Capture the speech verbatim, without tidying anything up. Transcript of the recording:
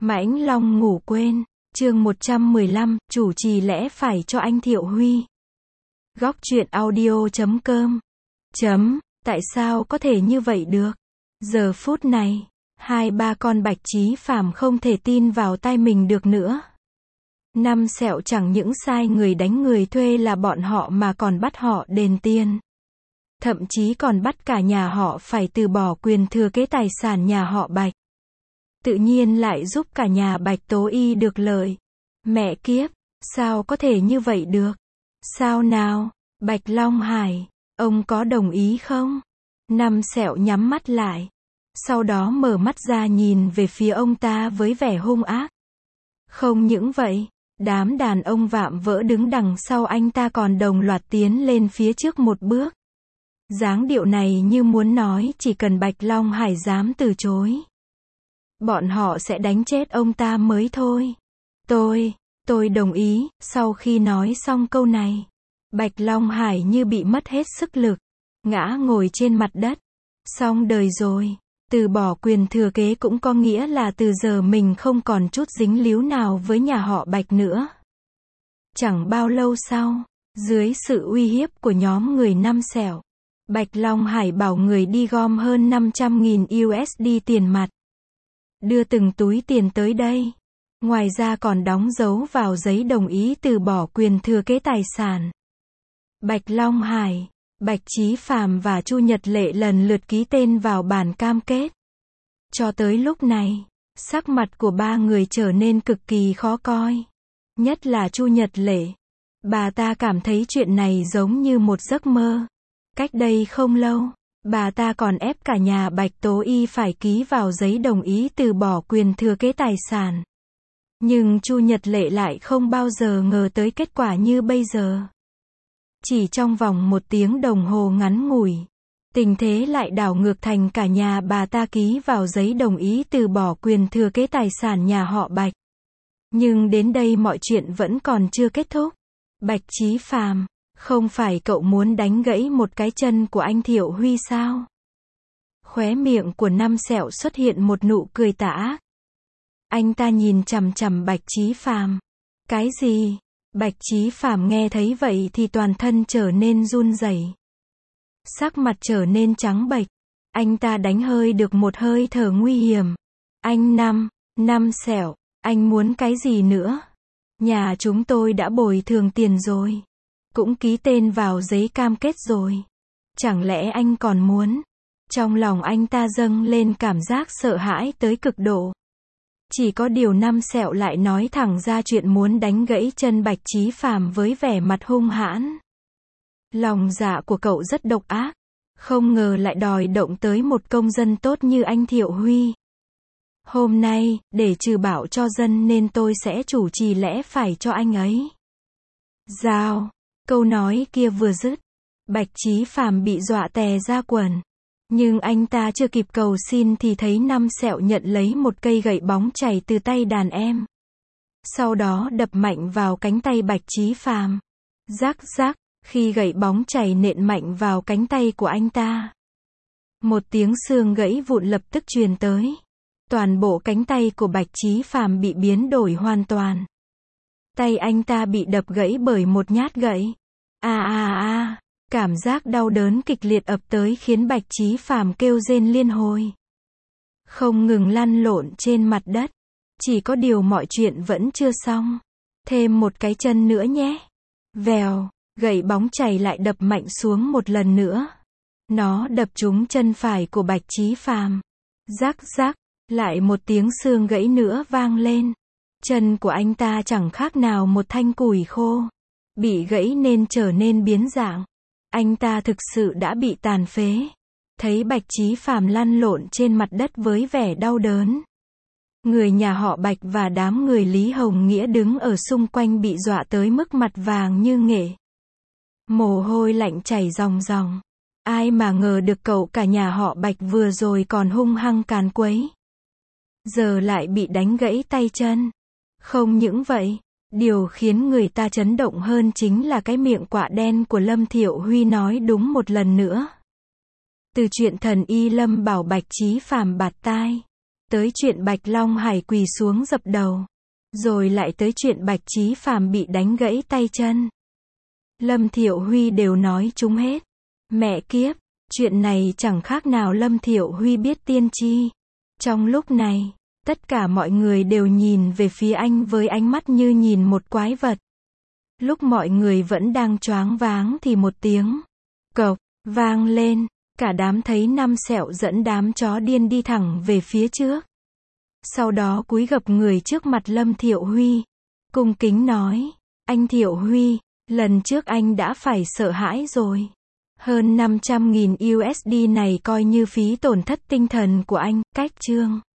Mãnh Long ngủ quên, chương một trăm mười lăm, chủ trì lẽ phải cho anh Thiệu Huy. Góc truyện audio chấm com. Chấm, tại sao có thể như vậy được? Giờ phút này, hai ba con Bạch Chí Phàm không thể tin vào tai mình được nữa. Năm Sẹo chẳng những sai người đánh người thuê là bọn họ mà còn bắt họ đền tiền. Thậm chí còn bắt cả nhà họ phải từ bỏ quyền thừa kế tài sản nhà họ Bạch. Tự nhiên lại giúp cả nhà Bạch Tố Y được lợi. Mẹ kiếp, sao có thể như vậy được? Sao nào, Bạch Long Hải, ông có đồng ý không? Năm Sẹo nhắm mắt lại. Sau đó mở mắt ra nhìn về phía ông ta với vẻ hung ác. Không những vậy, đám đàn ông vạm vỡ đứng đằng sau anh ta còn đồng loạt tiến lên phía trước một bước. Dáng điệu này như muốn nói chỉ cần Bạch Long Hải dám từ chối, bọn họ sẽ đánh chết ông ta mới thôi. Tôi, tôi đồng ý. Sau khi nói xong câu này, Bạch Long Hải như bị mất hết sức lực, ngã ngồi trên mặt đất. Xong đời rồi, từ bỏ quyền thừa kế cũng có nghĩa là từ giờ mình không còn chút dính líu nào với nhà họ Bạch nữa. Chẳng bao lâu sau, dưới sự uy hiếp của nhóm người Năm Sẹo, Bạch Long Hải bảo người đi gom hơn năm trăm nghìn u ét đê tiền mặt. Đưa từng túi tiền tới đây. Ngoài ra còn đóng dấu vào giấy đồng ý từ bỏ quyền thừa kế tài sản. Bạch Long Hải, Bạch Chí Phàm và Chu Nhật Lệ lần lượt ký tên vào bản cam kết. Cho tới lúc này, sắc mặt của ba người trở nên cực kỳ khó coi. Nhất là Chu Nhật Lệ. Bà ta cảm thấy chuyện này giống như một giấc mơ. Cách đây không lâu, bà ta còn ép cả nhà Bạch Tố Y phải ký vào giấy đồng ý từ bỏ quyền thừa kế tài sản. Nhưng Chu Nhật Lệ lại không bao giờ ngờ tới kết quả như bây giờ. Chỉ trong vòng một tiếng đồng hồ ngắn ngủi, tình thế lại đảo ngược thành cả nhà bà ta ký vào giấy đồng ý từ bỏ quyền thừa kế tài sản nhà họ Bạch. Nhưng đến đây mọi chuyện vẫn còn chưa kết thúc. Bạch Chí Phàm, không phải cậu muốn đánh gãy một cái chân của anh Thiệu Huy sao? Khóe miệng của Năm Sẹo xuất hiện một nụ cười tà ác. Anh ta nhìn chằm chằm Bạch Chí Phàm. Cái gì? Bạch Chí Phàm nghe thấy vậy thì toàn thân trở nên run rẩy. Sắc mặt trở nên trắng bệch. Anh ta đánh hơi được một hơi thở nguy hiểm. Anh Năm, Năm Sẹo, anh muốn cái gì nữa? Nhà chúng tôi đã bồi thường tiền rồi. Cũng ký tên vào giấy cam kết rồi. Chẳng lẽ anh còn muốn? Trong lòng anh ta dâng lên cảm giác sợ hãi tới cực độ. Chỉ có điều Năm Sẹo lại nói thẳng ra chuyện muốn đánh gãy chân Bạch Chí Phàm với vẻ mặt hung hãn. Lòng dạ của cậu rất độc ác. Không ngờ lại đòi động tới một công dân tốt như anh Thiệu Huy. Hôm nay, để trừ bảo cho dân nên tôi sẽ chủ trì lẽ phải cho anh ấy. Giao. Câu nói kia vừa dứt, Bạch Chí Phàm bị dọa tè ra quần. Nhưng anh ta chưa kịp cầu xin thì thấy Năm Sẹo nhận lấy một cây gậy bóng chày từ tay đàn em. Sau đó đập mạnh vào cánh tay Bạch Chí Phàm. Rắc rắc, khi gậy bóng chày nện mạnh vào cánh tay của anh ta, một tiếng xương gãy vụn lập tức truyền tới. Toàn bộ cánh tay của Bạch Chí Phàm bị biến đổi hoàn toàn. Tay anh ta bị đập gãy bởi một nhát gậy. A a a, cảm giác đau đớn kịch liệt ập tới khiến Bạch Chí Phàm kêu rên liên hồi. Không ngừng lăn lộn trên mặt đất. Chỉ có điều mọi chuyện vẫn chưa xong. Thêm một cái chân nữa nhé. Vèo, gậy bóng chày lại đập mạnh xuống một lần nữa. Nó đập trúng chân phải của Bạch Chí Phàm. Rắc rắc, lại một tiếng xương gãy nữa vang lên. Chân của anh ta chẳng khác nào một thanh củi khô. Bị gãy nên trở nên biến dạng. Anh ta thực sự đã bị tàn phế. Thấy Bạch Chí Phàm lăn lộn trên mặt đất với vẻ đau đớn, người nhà họ Bạch và đám người Lý Hồng Nghĩa đứng ở xung quanh bị dọa tới mức mặt vàng như nghệ. Mồ hôi lạnh chảy ròng ròng. Ai mà ngờ được cậu cả nhà họ Bạch vừa rồi còn hung hăng càn quấy, giờ lại bị đánh gãy tay chân. Không những vậy, điều khiến người ta chấn động hơn chính là cái miệng quạ đen của Lâm Thiệu Huy nói đúng một lần nữa. Từ chuyện thần y Lâm bảo Bạch Chí Phàm bạt tai, tới chuyện Bạch Long Hải quỳ xuống dập đầu. Rồi lại tới chuyện Bạch Chí Phàm bị đánh gãy tay chân. Lâm Thiệu Huy đều nói chúng hết. Mẹ kiếp, chuyện này chẳng khác nào Lâm Thiệu Huy biết tiên tri. Trong lúc này, tất cả mọi người đều nhìn về phía anh với ánh mắt như nhìn một quái vật. Lúc mọi người vẫn đang choáng váng thì một tiếng cộc vang lên, cả đám thấy năm sẹo dẫn đám chó điên đi thẳng về phía trước. Sau đó cúi gập người trước mặt Lâm Thiệu Huy, cung kính nói, anh Thiệu Huy, lần trước anh đã phải sợ hãi rồi. Hơn năm trăm nghìn u ét đê này coi như phí tổn thất tinh thần của anh, cách chương.